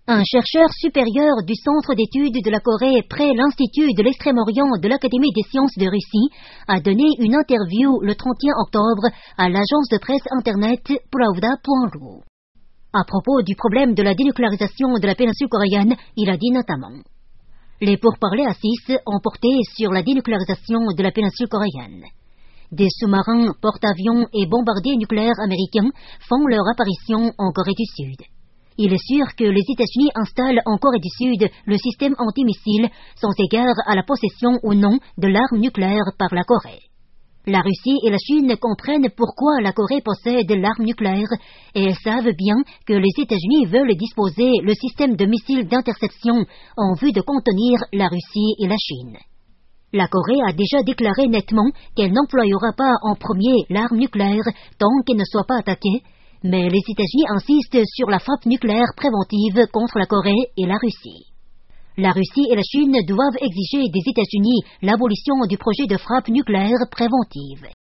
Un chercheur supérieur du Centre d'études de la Corée près l'Institut de l'Extrême-Orient de l'Académie des sciences de Russie a donné une interview le 31 octobre à l'agence de presse internet Pravda.ru. À propos du problème de la dénucléarisation de la péninsule coréenne, il a dit notamment: les pourparlers à 6 ont porté sur la dénucléarisation de la péninsule coréenne. Des sous-marins, porte-avions et bombardiers nucléaires américains font leur apparition en Corée du Sud. Il est sûr que les États-Unis installent en Corée du Sud le système antimissile sans égard à la possession ou non de l'arme nucléaire par la Corée. La Russie et la Chine comprennent pourquoi la Corée possède l'arme nucléaire et elles savent bien que les États-Unis veulent disposer le système de missiles d'interception en vue de contenir la Russie et la Chine. La Corée a déjà déclaré nettement qu'elle n'employera pas en premier l'arme nucléaire tant qu'elle ne soit pas attaquée, mais les États-Unis insistent sur la frappe nucléaire préventive contre la Corée et la Russie. La Russie et la Chine doivent exiger des États-Unis l'abolition du projet de frappe nucléaire préventive.